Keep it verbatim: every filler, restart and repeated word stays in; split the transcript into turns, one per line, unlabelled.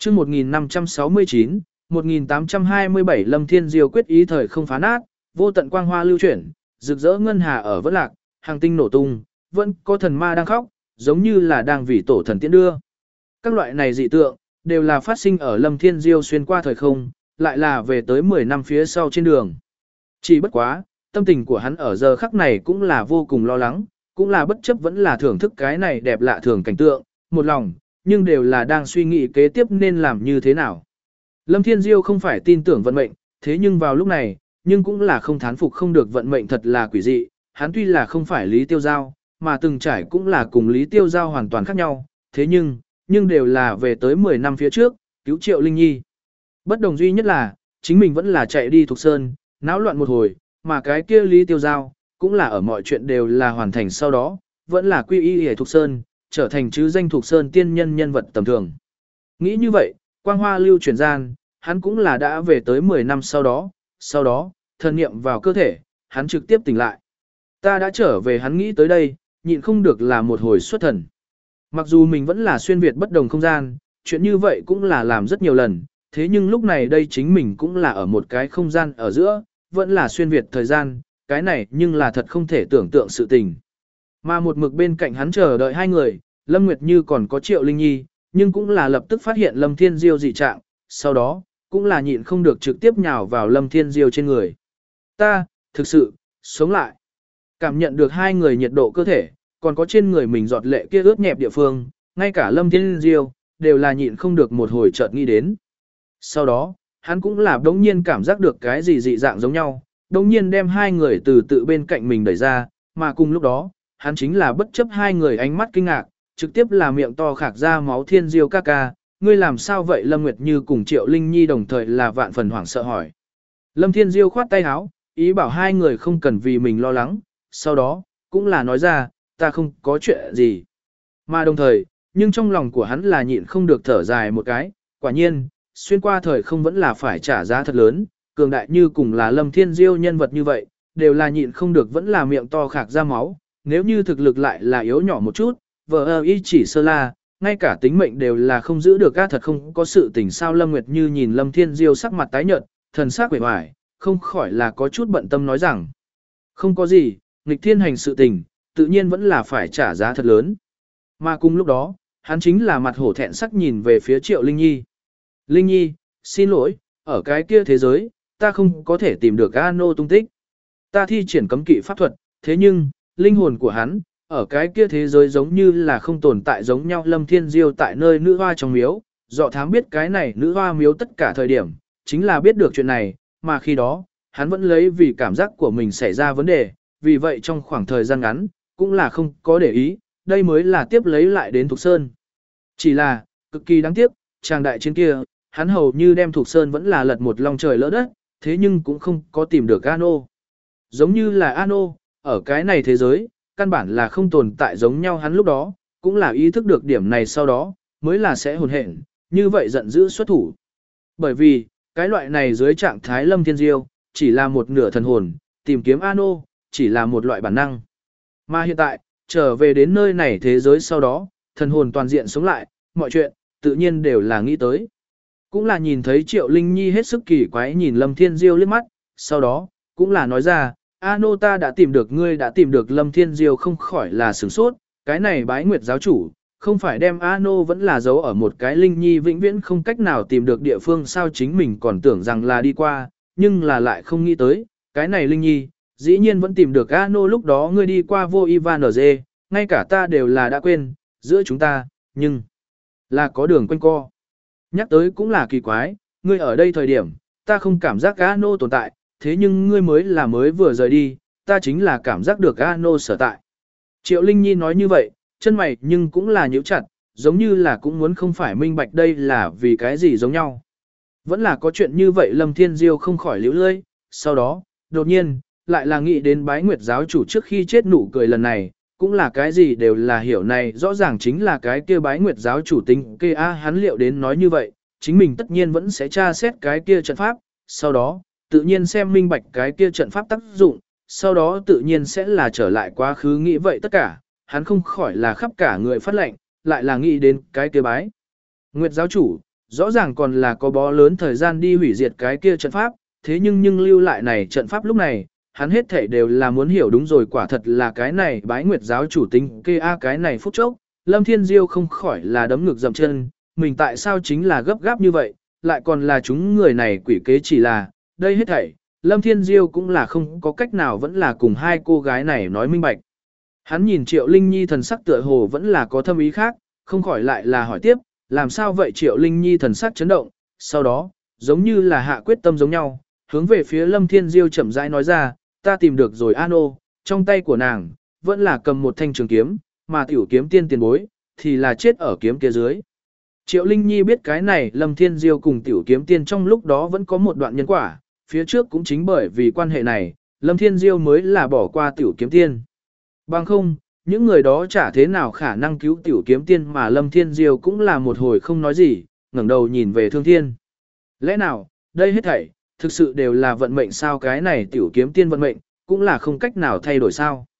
chương một nghìn năm trăm sáu mươi chín, một nghìn tám trăm hai mươi bảy Lâm Thiên Diêu quyết ý thời không phá nát, vô tận quang hoa lưu chuyển, rực rỡ ngân hà ở vẫn lạc, hàng tinh nổ tung, vẫn có thần ma đang khóc, giống như là đang vì tổ thần tiễn đưa. Các loại này dị tượng, đều là phát sinh ở Lâm Thiên Diêu xuyên qua thời không, lại là về tới mười năm phía sau trên đường. Chỉ bất quá, tâm tình của hắn ở giờ khắc này cũng là vô cùng lo lắng, cũng là bất chấp vẫn là thưởng thức cái này đẹp lạ thường cảnh tượng, một lòng, nhưng đều là đang suy nghĩ kế tiếp nên làm như thế nào. Lâm Thiên Diêu không phải tin tưởng vận mệnh, thế nhưng vào lúc này, nhưng cũng là không thán phục không được vận mệnh thật là quỷ dị, hắn tuy là không phải Lý Tiêu Giao, mà từng trải cũng là cùng Lý Tiêu Giao hoàn toàn khác nhau, thế nhưng, nhưng đều là về tới mười năm phía trước, cứu Triệu Linh Nhi. Bất đồng duy nhất là, chính mình vẫn là chạy đi Thục Sơn, náo loạn một hồi, mà cái kia Lý Tiêu Giao, cũng là ở mọi chuyện đều là hoàn thành sau đó, vẫn là quy y hề Thục Sơn, trở thành chứ danh Thục Sơn tiên nhân nhân vật tầm thường. Nghĩ như vậy, quang hoa lưu chuyển gian, hắn cũng là đã về tới mười năm sau đó, sau đó, thần niệm vào cơ thể, hắn trực tiếp tỉnh lại. Ta đã trở về hắn nghĩ tới đây, nhịn không được là một hồi xuất thần. Mặc dù mình vẫn là xuyên việt bất đồng không gian, chuyện như vậy cũng là làm rất nhiều lần, thế nhưng lúc này đây chính mình cũng là ở một cái không gian ở giữa, vẫn là xuyên việt thời gian, cái này nhưng là thật không thể tưởng tượng sự tình. Mà một mực bên cạnh hắn chờ đợi hai người, Lâm Nguyệt Như còn có Triệu Linh Nhi, nhưng cũng là lập tức phát hiện Lâm Thiên Diêu dị trạng, sau đó, cũng là nhịn không được trực tiếp nhào vào Lâm Thiên Diêu trên người. Ta, thực sự, sống lại. Cảm nhận được hai người nhiệt độ cơ thể, còn có trên người mình giọt lệ kia ướt nhẹp địa phương, ngay cả Lâm Thiên Diêu, đều là nhịn không được một hồi chợt nghĩ đến. Sau đó, hắn cũng là đống nhiên cảm giác được cái gì dị dạng giống nhau, đống nhiên đem hai người từ tự bên cạnh mình đẩy ra, mà cùng lúc đó, hắn chính là bất chấp hai người ánh mắt kinh ngạc, trực tiếp là miệng to khạc ra máu Thiên Diêu ca ca, ngươi làm sao vậy? Lâm Nguyệt Như cùng Triệu Linh Nhi đồng thời là vạn phần hoảng sợ hỏi. Lâm Thiên Diêu khoát tay áo, ý bảo hai người không cần vì mình lo lắng, sau đó, cũng là nói ra, ta không có chuyện gì. Mà đồng thời, nhưng trong lòng của hắn là nhịn không được thở dài một cái, quả nhiên, xuyên qua thời không vẫn là phải trả giá thật lớn, cường đại như cùng là Lâm Thiên Diêu nhân vật như vậy, đều là nhịn không được vẫn là miệng to khạc ra máu, nếu như thực lực lại là yếu nhỏ một chút, vợ ơ y chỉ sơ la, ngay cả tính mệnh đều là không giữ được á, thật không có sự tình sao. Lâm Nguyệt Như nhìn Lâm Thiên Diêu sắc mặt tái nhợt, thần sắc quể hoài, không khỏi là có chút bận tâm nói rằng, không có gì, nghịch thiên hành sự tình, tự nhiên vẫn là phải trả giá thật lớn. Mà cùng lúc đó, hắn chính là mặt hổ thẹn sắc nhìn về phía Triệu Linh Nhi. Linh Nhi, xin lỗi, ở cái kia thế giới, ta không có thể tìm được Ano tung tích. Ta thi triển cấm kỵ pháp thuật, thế nhưng, linh hồn của hắn, ở cái kia thế giới giống như là không tồn tại giống nhau. Lâm Thiên Diêu tại nơi nữ hoa trong miếu, dọ thám biết cái này nữ hoa miếu tất cả thời điểm, chính là biết được chuyện này, mà khi đó, hắn vẫn lấy vì cảm giác của mình xảy ra vấn đề, vì vậy trong khoảng thời gian ngắn, cũng là không có để ý, đây mới là tiếp lấy lại đến Thục Sơn. Chỉ là, cực kỳ đáng tiếc, chàng đại chiến kia, hắn hầu như đem Thục Sơn vẫn là lật một lòng trời lỡ đất, thế nhưng cũng không có tìm được Ano. Giống như là Ano, ở cái này thế giới, căn bản là không tồn tại giống nhau. Hắn lúc đó, cũng là ý thức được điểm này sau đó, mới là sẽ hồn hển, như vậy giận dữ xuất thủ. Bởi vì, cái loại này dưới trạng thái Lâm Thiên Diêu, chỉ là một nửa thần hồn, tìm kiếm Ano, chỉ là một loại bản năng. Mà hiện tại, trở về đến nơi này thế giới sau đó, thần hồn toàn diện sống lại, mọi chuyện, tự nhiên đều là nghĩ tới. Cũng là nhìn thấy Triệu Linh Nhi hết sức kỳ quái nhìn Lâm Thiên Diêu liếc mắt, sau đó, cũng là nói ra, Ano ta đã tìm được ngươi đã tìm được. Lâm Thiên Diêu không khỏi là sửng sốt, cái này bái nguyệt giáo chủ, không phải đem Ano vẫn là giấu ở một cái Linh Nhi vĩnh viễn không cách nào tìm được địa phương sao. Chính mình còn tưởng rằng là đi qua, nhưng là lại không nghĩ tới, cái này Linh Nhi, dĩ nhiên vẫn tìm được Ano. Lúc đó ngươi đi qua vô Ivan ở dê, ngay cả ta đều là đã quên, giữa chúng ta, nhưng là có đường quanh co. Nhắc tới cũng là kỳ quái, ngươi ở đây thời điểm, ta không cảm giác Ano tồn tại, thế nhưng ngươi mới là mới vừa rời đi, ta chính là cảm giác được Ano sở tại. Triệu Linh Nhi nói như vậy, chân mày nhưng cũng là nhíu chặt, giống như là cũng muốn không phải minh bạch đây là vì cái gì giống nhau. Vẫn là có chuyện như vậy. Lâm Thiên Diêu không khỏi liễu lơi, sau đó, đột nhiên, lại là nghĩ đến bái nguyệt giáo chủ trước khi chết nụ cười lần này, cũng là cái gì đều là hiểu này, rõ ràng chính là cái kia bái nguyệt giáo chủ tính kê a. Hắn liệu đến nói như vậy, chính mình tất nhiên vẫn sẽ tra xét cái kia trận pháp, sau đó, tự nhiên xem minh bạch cái kia trận pháp tác dụng, sau đó tự nhiên sẽ là trở lại quá khứ. Nghĩ vậy tất cả, hắn không khỏi là khắp cả người phát lệnh, lại là nghĩ đến cái kia bái nguyệt giáo chủ, rõ ràng còn là có bó lớn thời gian đi hủy diệt cái kia trận pháp, thế nhưng nhưng lưu lại này trận pháp lúc này, hắn hết thảy đều là muốn hiểu đúng rồi, quả thật là cái này bái nguyệt giáo chủ tính kê a cái này phút chốc, Lâm Thiên Diêu không khỏi là đấm ngực dậm chân, mình tại sao chính là gấp gáp như vậy, lại còn là chúng người này quỷ kế chỉ là, đây hết thảy, Lâm Thiên Diêu cũng là không có cách nào vẫn là cùng hai cô gái này nói minh bạch. Hắn nhìn Triệu Linh Nhi thần sắc tựa hồ vẫn là có thâm ý khác, không khỏi lại là hỏi tiếp, làm sao vậy Triệu Linh Nhi thần sắc chấn động, sau đó, giống như là hạ quyết tâm giống nhau, hướng về phía Lâm Thiên Diêu chậm rãi nói ra, ta tìm được rồi An ô, trong tay của nàng, vẫn là cầm một thanh trường kiếm, mà tiểu kiếm tiên tiền bối, thì là chết ở kiếm kia dưới. Triệu Linh Nhi biết cái này Lâm Thiên Diêu cùng tiểu kiếm tiên trong lúc đó vẫn có một đoạn nhân quả, phía trước cũng chính bởi vì quan hệ này, Lâm Thiên Diêu mới là bỏ qua tiểu kiếm tiên. Bằng không, những người đó chả thế nào khả năng cứu tiểu kiếm tiên mà Lâm Thiên Diêu cũng là một hồi không nói gì, ngẩng đầu nhìn về Thương Thiên. Lẽ nào, đây hết thảy, thực sự đều là vận mệnh sao, cái này tiểu kiếm tiên vận mệnh, cũng là không cách nào thay đổi sao.